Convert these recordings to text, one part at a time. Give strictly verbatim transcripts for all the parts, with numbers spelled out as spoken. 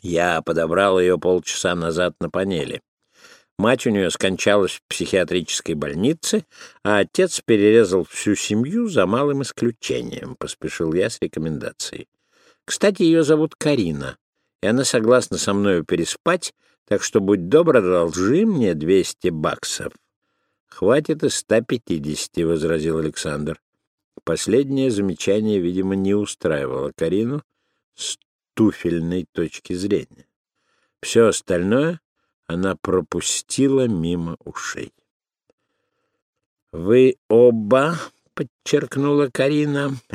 Я подобрал ее полчаса назад на панели. Мать у нее скончалась в психиатрической больнице, а отец перерезал всю семью за малым исключением, — поспешил я с рекомендацией. Кстати, ее зовут Карина, и она согласна со мною переспать, так что, будь добр, одолжи мне двести баксов. — Хватит и ста пятидесяти, — возразил Александр. Последнее замечание, видимо, не устраивало Карину с туфельной точки зрения. Все остальное она пропустила мимо ушей. — Вы оба, — подчеркнула Карина, —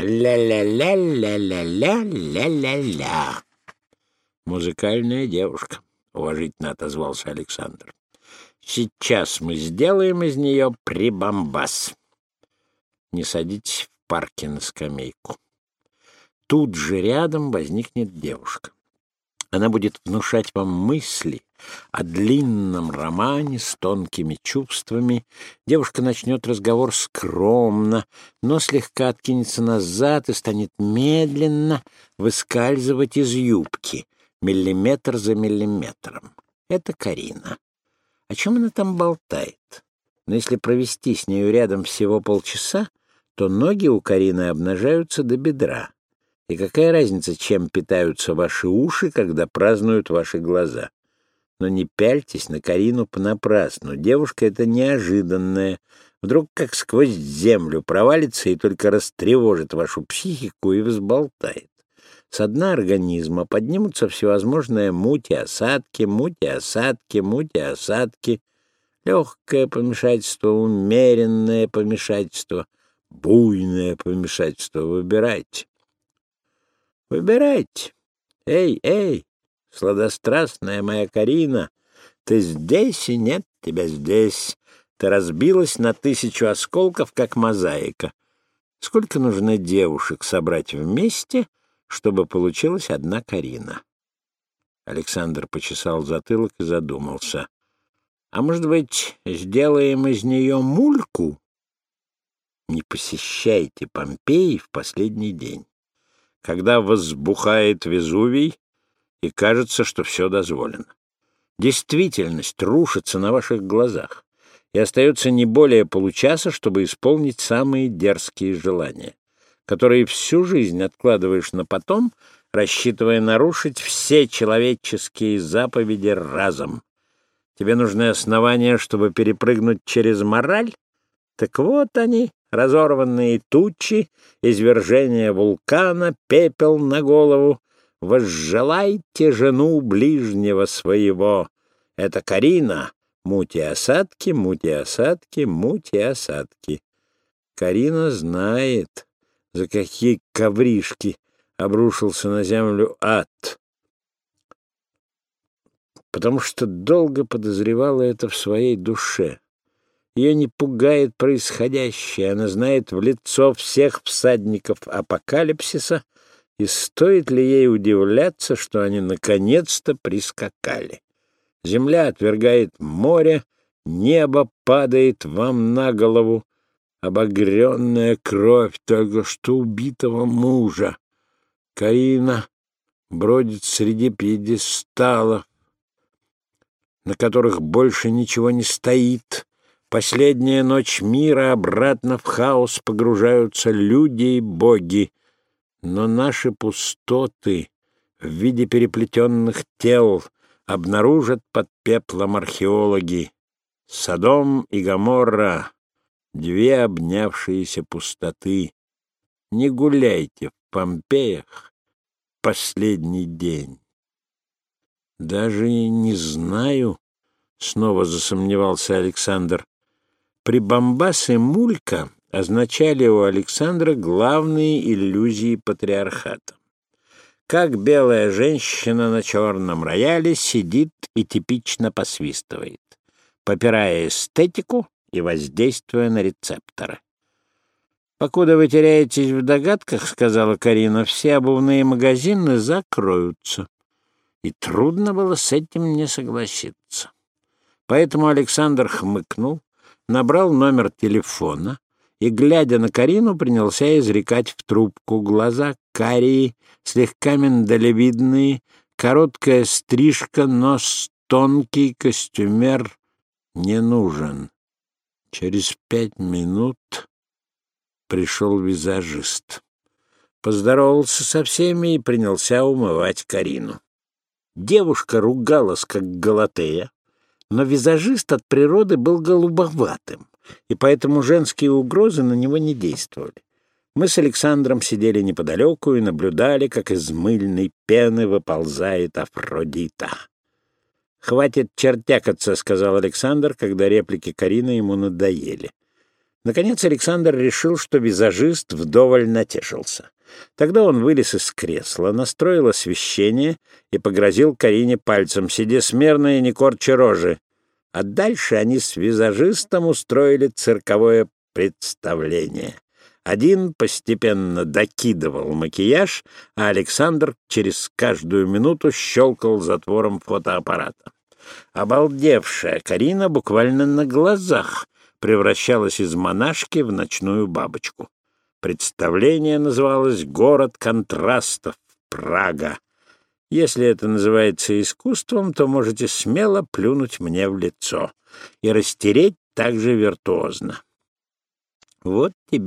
ля-ля-ля-ля-ля-ля-ля-ля-ля. — Музыкальная девушка, — уважительно отозвался Александр. — Сейчас мы сделаем из нее прибамбас. Не садитесь в парке на скамейку. Тут же рядом возникнет девушка. Она будет внушать вам мысли о длинном романе с тонкими чувствами. Девушка начнет разговор скромно, но слегка откинется назад и станет медленно выскальзывать из юбки, миллиметр за миллиметром. Это Карина. О чем она там болтает? Но если провести с нею рядом всего полчаса, то ноги у Карины обнажаются до бедра. И какая разница, чем питаются ваши уши, когда празднуют ваши глаза? Но не пяльтесь на Карину понапрасну. Девушка эта неожиданная. Вдруг как сквозь землю провалится и только растревожит вашу психику и взболтает. Со дна организма поднимутся всевозможные мути, осадки, мути, осадки, мути, осадки. Легкое помешательство, умеренное помешательство, буйное помешательство. Выбирайте. Выбирайте. Эй, эй, сладострастная моя Карина, ты здесь и нет тебя здесь. Ты разбилась на тысячу осколков, как мозаика. Сколько нужно девушек собрать вместе, чтобы получилась одна Карина? Александр почесал затылок и задумался. А может быть, сделаем из нее мульку? Не посещайте Помпеи в последний день, когда возбухает Везувий, и кажется, что все дозволено. Действительность рушится на ваших глазах, и остается не более получаса, чтобы исполнить самые дерзкие желания, которые всю жизнь откладываешь на потом, рассчитывая нарушить все человеческие заповеди разом. Тебе нужны основания, чтобы перепрыгнуть через мораль? Так вот они, разорванные тучи, извержение вулкана, пепел на голову. Возжелайте жену ближнего своего. Это Карина. Мути-осадки, мути-осадки, мути-осадки. Карина знает, за какие ковришки обрушился на землю ад, потому что долго подозревала это в своей душе. Ее не пугает происходящее, она знает в лицо всех всадников апокалипсиса, и стоит ли ей удивляться, что они наконец-то прискакали. Земля отвергает море, небо падает вам на голову, обогренная кровь только что убитого мужа. Карина бродит среди пьедесталов, на которых больше ничего не стоит. Последняя ночь мира, обратно в хаос погружаются люди и боги. Но наши пустоты в виде переплетенных тел обнаружат под пеплом археологи. Содом и Гоморра — две обнявшиеся пустоты. Не гуляйте в Помпеях последний день. Даже не знаю, — снова засомневался Александр. Прибамбас и мулька означали у Александра главные иллюзии патриархата. Как белая женщина на черном рояле сидит и типично посвистывает, попирая эстетику и воздействуя на рецепторы. «Покуда вы теряетесь в догадках, — сказала Карина, — все обувные магазины закроются». И трудно было с этим не согласиться. Поэтому Александр хмыкнул, набрал номер телефона и, глядя на Карину, принялся изрекать в трубку. Глаза карие, слегка миндалевидные, Короткая стрижка, нос тонкий, костюмер не нужен. Через пять минут пришел визажист. Поздоровался со всеми и принялся умывать Карину. Девушка ругалась, как Галатея, но визажист от природы был голубоватым, и поэтому женские угрозы на него не действовали. Мы с Александром сидели неподалеку и наблюдали, как из мыльной пены выползает Афродита. «Хватит чертякаться», — сказал Александр, когда реплики Карины ему надоели. Наконец Александр решил, что визажист вдоволь натешился. Тогда он вылез из кресла, настроил освещение и погрозил Карине пальцем: «Сиди смирно и не корчи рожи». А дальше они с визажистом устроили цирковое представление. Один постепенно докидывал макияж, а Александр через каждую минуту щелкал затвором фотоаппарата. Обалдевшая Карина буквально на глазах превращалась из монашки в ночную бабочку. Представление называлось «Город контрастов. Прага». Если это называется искусством, то можете смело плюнуть мне в лицо и растереть так же виртуозно. Вот тебе